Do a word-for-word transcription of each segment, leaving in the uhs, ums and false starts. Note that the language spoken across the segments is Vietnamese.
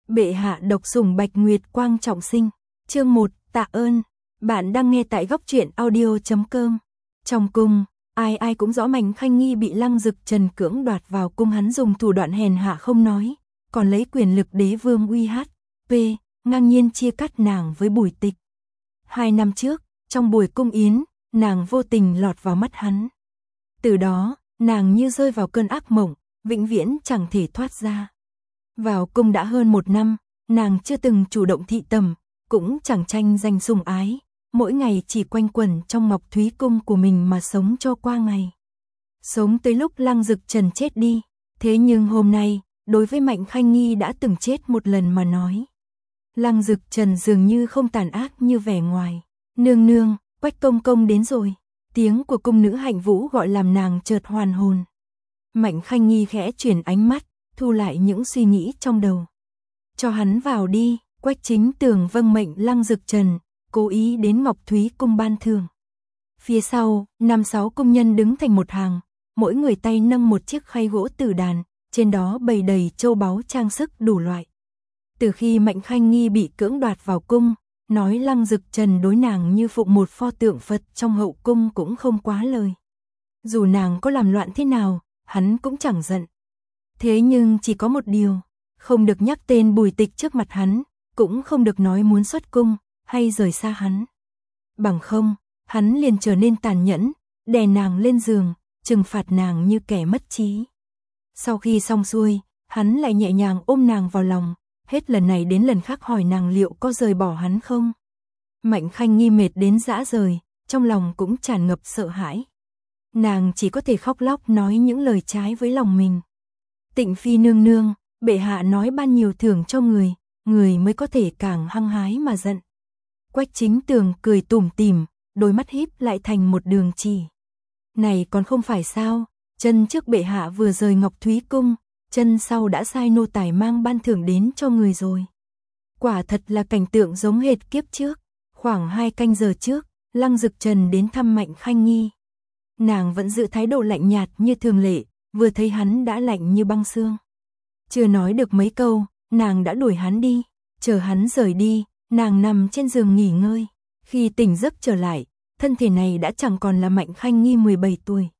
Bệ hạ độc sủng Bạch Nguyệt Quang trọng sinh. Chương một, tạ ơn. Bạn đang nghe tại góc truyện audio chấm com. Trong cung, ai ai cũng rõ Mạnh Khanh Nghi bị Lăng Dực Trần cưỡng đoạt vào cung, hắn dùng thủ đoạn hèn hạ không nói, còn lấy quyền lực đế vương uy hát pê, ngang nhiên chia cắt nàng với Bùi Tịch. Hai năm trước, trong buổi cung yến, nàng vô tình lọt vào mắt hắn. Từ đó, nàng như rơi vào cơn ác mộng, vĩnh viễn chẳng thể thoát ra. Vào cung đã hơn một năm, nàng chưa từng chủ động thị tầm, cũng chẳng tranh giành sủng ái, mỗi ngày chỉ quanh quẩn trong Ngọc Thúy cung của mình mà sống cho qua ngày. Sống tới lúc Lăng Dực Trần chết đi, thế nhưng hôm nay, đối với Mạnh Khanh Nghi đã từng chết một lần mà nói. Lăng Dực Trần dường như không tàn ác như vẻ ngoài. Nương nương, Quách công công đến rồi. Tiếng của cung nữ Hạnh Vũ gọi làm nàng chợt hoàn hồn. Mạnh Khanh Nghi khẽ chuyển ánh mắt, thu lại những suy nghĩ trong đầu. Cho hắn vào đi. Quách Chính Tường vâng mệnh Lăng Dực Trần, cố ý đến Ngọc Thúy cung ban thưởng. Phía sau, năm sáu công nhân đứng thành một hàng, mỗi người tay nâng một chiếc khay gỗ tử đàn, trên đó bày đầy châu báu trang sức đủ loại. Từ khi Mạnh Khanh Nghi bị cưỡng đoạt vào cung, nói Lăng Dực Trần đối nàng như phụng một pho tượng Phật trong hậu cung cũng không quá lời. Dù nàng có làm loạn thế nào, hắn cũng chẳng giận. Thế nhưng chỉ có một điều, không được nhắc tên Bùi Tịch trước mặt hắn, cũng không được nói muốn xuất cung, hay rời xa hắn. Bằng không, hắn liền trở nên tàn nhẫn, đè nàng lên giường, trừng phạt nàng như kẻ mất trí. Sau khi xong xuôi, hắn lại nhẹ nhàng ôm nàng vào lòng, hết lần này đến lần khác hỏi nàng liệu có rời bỏ hắn không. Mạnh Khanh Nghi mệt đến rã rời, trong lòng cũng tràn ngập sợ hãi. Nàng chỉ có thể khóc lóc nói những lời trái với lòng mình. Tịnh phi nương nương, bệ hạ nói ban nhiều thưởng cho người, người mới có thể càng hăng hái mà giận. Quách Chính Tường cười tủm tỉm, đôi mắt híp lại thành một đường chỉ. Này còn không phải sao, chân trước bệ hạ vừa rời Ngọc Thúy cung, chân sau đã sai nô tài mang ban thưởng đến cho người rồi. Quả thật là cảnh tượng giống hệt kiếp trước. Khoảng hai canh giờ trước, Lăng Dực Trần đến thăm Mạnh Khanh Nghi. Nàng vẫn giữ thái độ lạnh nhạt như thường lệ, vừa thấy hắn đã lạnh như băng xương. Chưa nói được mấy câu, nàng đã đuổi hắn đi. Chờ hắn rời đi, nàng nằm trên giường nghỉ ngơi. Khi tỉnh giấc trở lại, thân thể này đã chẳng còn là Mạnh Khanh Nghi mười bảy tuổi,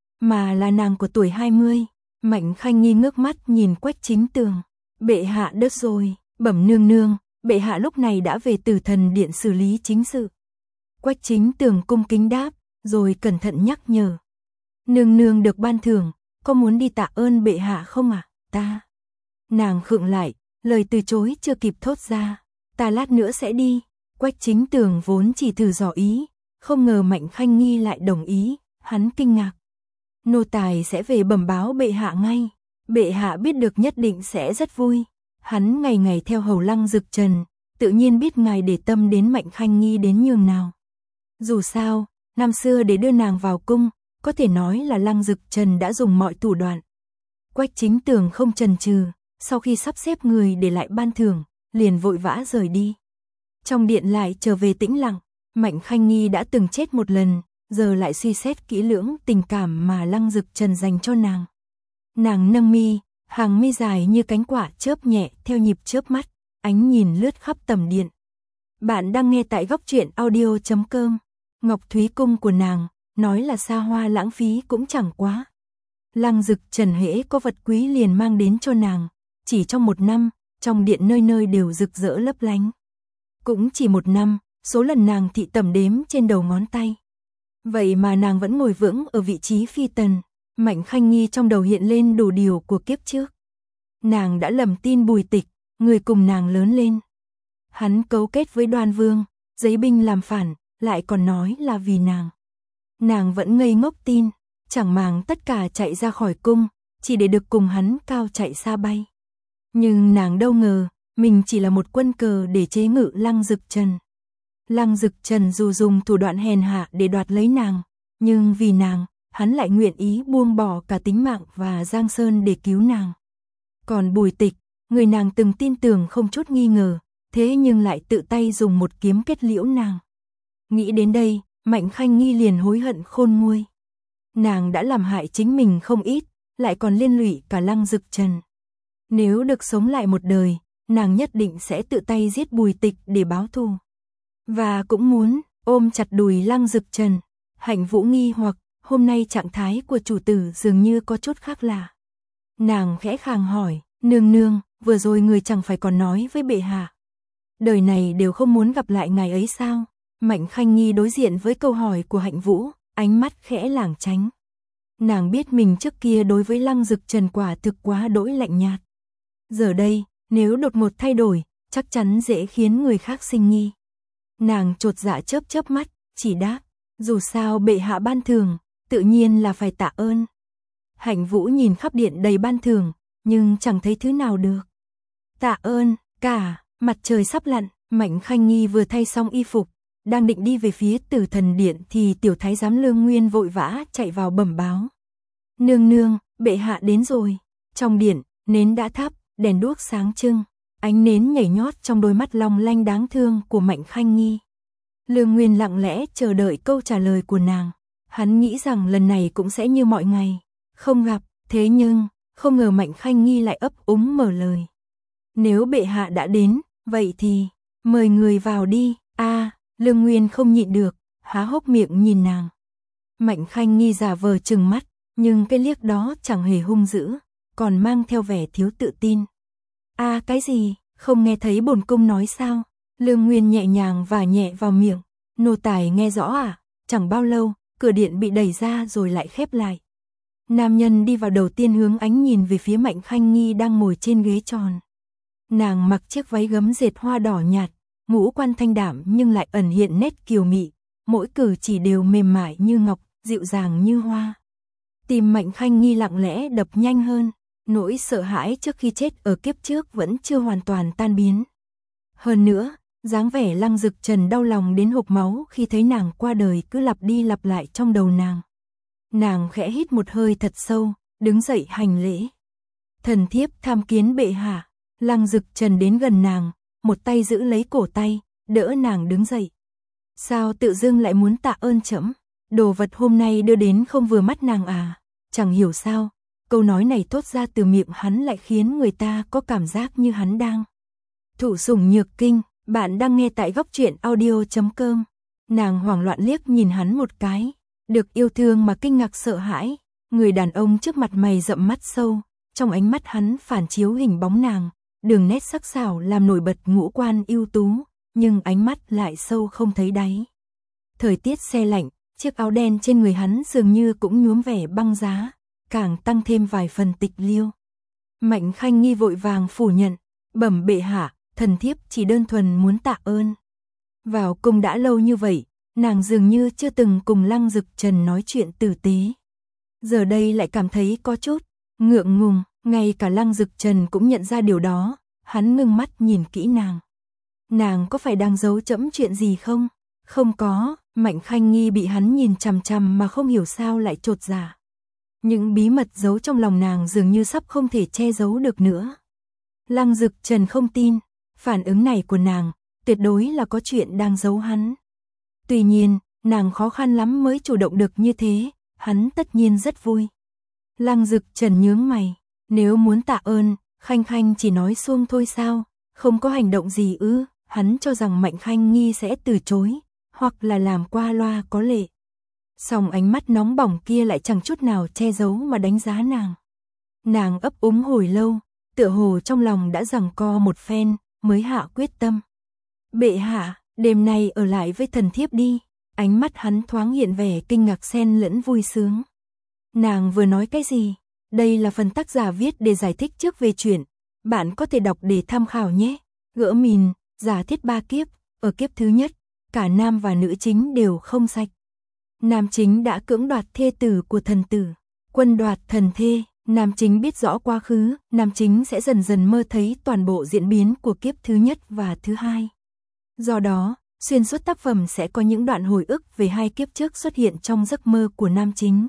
mà là nàng của tuổi hai mươi. Mạnh Khanh Nghi ngước mắt nhìn Quách Chính Tường. Bệ hạ đứt rồi. Bẩm nương nương, bệ hạ lúc này đã về Tử Thần Điện xử lý chính sự. Quách Chính Tường cung kính đáp, rồi cẩn thận nhắc nhở. Nương nương được ban thưởng, có muốn đi tạ ơn bệ hạ không à? Ta. Nàng khựng lại, lời từ chối chưa kịp thốt ra. Ta lát nữa sẽ đi. Quách Chính Tường vốn chỉ thử dò ý, không ngờ Mạnh Khanh Nghi lại đồng ý, hắn kinh ngạc. Nô tài sẽ về bẩm báo bệ hạ ngay. Bệ hạ biết được nhất định sẽ rất vui. Hắn ngày ngày theo hầu Lăng Dực Trần, tự nhiên biết ngài để tâm đến Mạnh Khanh Nghi đến nhường nào. Dù sao, năm xưa để đưa nàng vào cung, có thể nói là Lăng Dực Trần đã dùng mọi thủ đoạn. Quách Chính Tường không chần chừ, sau khi sắp xếp người để lại ban thưởng, liền vội vã rời đi. Trong điện lại trở về tĩnh lặng, Mạnh Khanh Nghi đã từng chết một lần, giờ lại suy xét kỹ lưỡng tình cảm mà Lăng Dực Trần dành cho nàng. Nàng nâng mi, hàng mi dài như cánh quạ chớp nhẹ theo nhịp chớp mắt, ánh nhìn lướt khắp tầm điện. Bạn đang nghe tại góc truyện audio chấm com. Ngọc Thúy cung của nàng, nói là xa hoa lãng phí cũng chẳng quá. Lăng Dực Trần hễ có vật quý liền mang đến cho nàng, chỉ trong một năm, trong điện nơi nơi đều rực rỡ lấp lánh. Cũng chỉ một năm, số lần nàng thị tẩm đếm trên đầu ngón tay. Vậy mà nàng vẫn ngồi vững ở vị trí phi tần. Mạnh Khanh Nghi trong đầu hiện lên đủ điều của kiếp trước. Nàng đã lầm tin Bùi Tịch, người cùng nàng lớn lên. Hắn cấu kết với Đoan Vương, giấy binh làm phản, lại còn nói là vì nàng. Nàng vẫn ngây ngốc tin, chẳng màng tất cả chạy ra khỏi cung, chỉ để được cùng hắn cao chạy xa bay. Nhưng nàng đâu ngờ, mình chỉ là một quân cờ để chế ngự Lăng Dực Trần. Lăng Dực Trần dù dùng thủ đoạn hèn hạ để đoạt lấy nàng, nhưng vì nàng, hắn lại nguyện ý buông bỏ cả tính mạng và Giang Sơn để cứu nàng. Còn Bùi Tịch, người nàng từng tin tưởng không chút nghi ngờ, thế nhưng lại tự tay dùng một kiếm kết liễu nàng. Nghĩ đến đây, Mạnh Khanh Nghi liền hối hận khôn nguôi. Nàng đã làm hại chính mình không ít, lại còn liên lụy cả Lăng Dực Trần. Nếu được sống lại một đời, nàng nhất định sẽ tự tay giết Bùi Tịch để báo thù. Và cũng muốn ôm chặt đùi Lăng Dực Trần. Hạnh Vũ nghi hoặc, hôm nay trạng thái của chủ tử dường như có chút khác lạ. Nàng khẽ khàng hỏi, nương nương, vừa rồi người chẳng phải còn nói với bệ hạ. Đời này đều không muốn gặp lại ngài ấy sao? Mạnh Khanh Nghi đối diện với câu hỏi của Hạnh Vũ, ánh mắt khẽ lảng tránh. Nàng biết mình trước kia đối với Lăng Dực Trần quả thực quá đỗi lạnh nhạt. Giờ đây, nếu đột ngột thay đổi, chắc chắn dễ khiến người khác sinh nghi. Nàng chột dạ chớp chớp mắt, chỉ đáp, dù sao bệ hạ ban thưởng, tự nhiên là phải tạ ơn. Hạnh Vũ nhìn khắp điện đầy ban thưởng, nhưng chẳng thấy thứ nào được. Tạ ơn, cả, mặt trời sắp lặn, Mạnh Khanh Nghi vừa thay xong y phục, đang định đi về phía Tử Thần Điện thì tiểu thái giám Lương Nguyên vội vã chạy vào bẩm báo. Nương nương, bệ hạ đến rồi. Trong điện, nến đã thắp, đèn đuốc sáng trưng, ánh nến nhảy nhót trong đôi mắt long lanh đáng thương của Mạnh Khanh Nghi. Lương Nguyên lặng lẽ chờ đợi câu trả lời của nàng. Hắn nghĩ rằng lần này cũng sẽ như mọi ngày, không gặp, thế nhưng, không ngờ Mạnh Khanh Nghi lại ấp úng mở lời. Nếu bệ hạ đã đến, vậy thì, mời người vào đi. A, à, Lương Nguyên không nhịn được, há hốc miệng nhìn nàng. Mạnh Khanh Nghi giả vờ trừng mắt, nhưng cái liếc đó chẳng hề hung dữ, còn mang theo vẻ thiếu tự tin. A à, cái gì, không nghe thấy bổn cung nói sao? Lương Nguyên nhẹ nhàng và nhẹ vào miệng. Nô tài nghe rõ à? Chẳng bao lâu, cửa điện bị đẩy ra rồi lại khép lại. Nam nhân đi vào đầu tiên hướng ánh nhìn về phía Mạnh Khanh Nghi đang ngồi trên ghế tròn. Nàng mặc chiếc váy gấm dệt hoa đỏ nhạt, ngũ quan thanh đạm nhưng lại ẩn hiện nét kiều mị, mỗi cử chỉ đều mềm mại như ngọc, dịu dàng như hoa. Tim Mạnh Khanh Nghi lặng lẽ đập nhanh hơn, nỗi sợ hãi trước khi chết ở kiếp trước vẫn chưa hoàn toàn tan biến. Hơn nữa, dáng vẻ Lăng Dực Trần đau lòng đến hộc máu khi thấy nàng qua đời cứ lặp đi lặp lại trong đầu nàng. Nàng khẽ hít một hơi thật sâu, đứng dậy hành lễ. Thần thiếp tham kiến bệ hạ. Lăng Dực Trần đến gần nàng, một tay giữ lấy cổ tay, đỡ nàng đứng dậy. Sao tự dưng lại muốn tạ ơn trẫm? Đồ vật hôm nay đưa đến không vừa mắt nàng à? Chẳng hiểu sao, câu nói này thốt ra từ miệng hắn lại khiến người ta có cảm giác như hắn đang thụ sủng nhược kinh. Bạn đang nghe tại góc truyện audio chấm com. Nàng hoảng loạn liếc nhìn hắn một cái, được yêu thương mà kinh ngạc sợ hãi. Người đàn ông trước mặt mày rậm mắt sâu, trong ánh mắt hắn phản chiếu hình bóng nàng, đường nét sắc sảo làm nổi bật ngũ quan ưu tú, nhưng ánh mắt lại sâu không thấy đáy. Thời tiết se lạnh, chiếc áo đen trên người hắn dường như cũng nhuốm vẻ băng giá, càng tăng thêm vài phần tịch liêu. Mạnh Khanh Nghi vội vàng phủ nhận, bẩm bệ hạ, thần thiếp chỉ đơn thuần muốn tạ ơn. Vào cung đã lâu như vậy, nàng dường như chưa từng cùng Lăng Dực Trần nói chuyện tử tế. Giờ đây lại cảm thấy có chút ngượng ngùng, ngay cả Lăng Dực Trần cũng nhận ra điều đó, hắn ngưng mắt nhìn kỹ nàng. Nàng có phải đang giấu trẫm chuyện gì không? Không có, Mạnh Khanh Nghi bị hắn nhìn chằm chằm mà không hiểu sao lại chột dạ. Những bí mật giấu trong lòng nàng dường như sắp không thể che giấu được nữa. Lăng Dực Trần không tin, phản ứng này của nàng, tuyệt đối là có chuyện đang giấu hắn. Tuy nhiên, nàng khó khăn lắm mới chủ động được như thế, hắn tất nhiên rất vui. Lăng Dực Trần nhướng mày, nếu muốn tạ ơn, Khanh Khanh chỉ nói suông thôi sao, không có hành động gì ư? Hắn cho rằng Mạnh Khanh Nghi sẽ từ chối, hoặc là làm qua loa có lệ. Song ánh mắt nóng bỏng kia lại chẳng chút nào che giấu mà đánh giá nàng. Nàng ấp úng hồi lâu, tựa hồ trong lòng đã giằng co một phen, mới hạ quyết tâm. Bệ hạ, đêm nay ở lại với thần thiếp đi. Ánh mắt hắn thoáng hiện vẻ kinh ngạc xen lẫn vui sướng. Nàng vừa nói cái gì? Đây là phần tác giả viết để giải thích trước về chuyện. Bạn có thể đọc để tham khảo nhé. Gỡ mìn, giả thiết ba kiếp. Ở kiếp thứ nhất, cả nam và nữ chính đều không sạch. Nam chính đã cưỡng đoạt thê tử của thần tử. Quân đoạt thần thê. Nam chính biết rõ quá khứ, nam chính sẽ dần dần mơ thấy toàn bộ diễn biến của kiếp thứ nhất và thứ hai. Do đó, xuyên suốt tác phẩm sẽ có những đoạn hồi ức về hai kiếp trước xuất hiện trong giấc mơ của nam chính.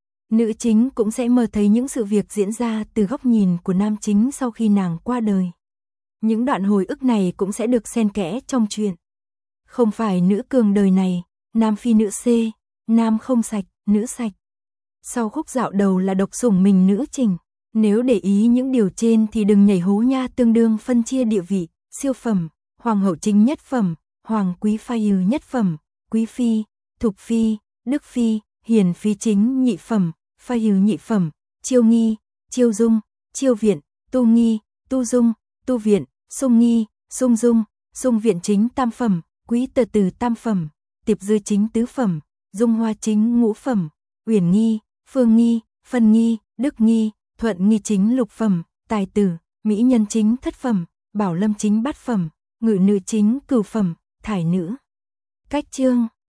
Nữ chính cũng sẽ mơ thấy những sự việc diễn ra từ góc nhìn của nam chính sau khi nàng qua đời. Những đoạn hồi ức này cũng sẽ được xen kẽ trong truyện. Không phải nữ cường đời này, nam phi nữ C, nam không sạch, nữ sạch. Sau khúc dạo đầu là độc sủng mình nữ trình, Nếu để ý những điều trên thì đừng nhảy hố nha, tương đương phân chia địa vị, siêu phẩm, hoàng hậu chính nhất phẩm, hoàng quý phi nhất phẩm, quý phi, thục phi, đức phi, hiền phi chính nhị phẩm, phi nhị phẩm, chiêu nghi, chiêu dung, chiêu viện, tu nghi, tu dung, tu viện, sung nghi, sung dung, sung viện chính tam phẩm, quý từ từ tam phẩm, tiệp dư chính tứ phẩm, dung hoa chính ngũ phẩm, uyển nghi, phương nghi, phân nghi, đức nghi, thuận nghi chính lục phẩm, tài tử, mỹ nhân chính thất phẩm, bảo lâm chính bát phẩm, ngự nữ chính cửu phẩm, thải nữ. Cách chương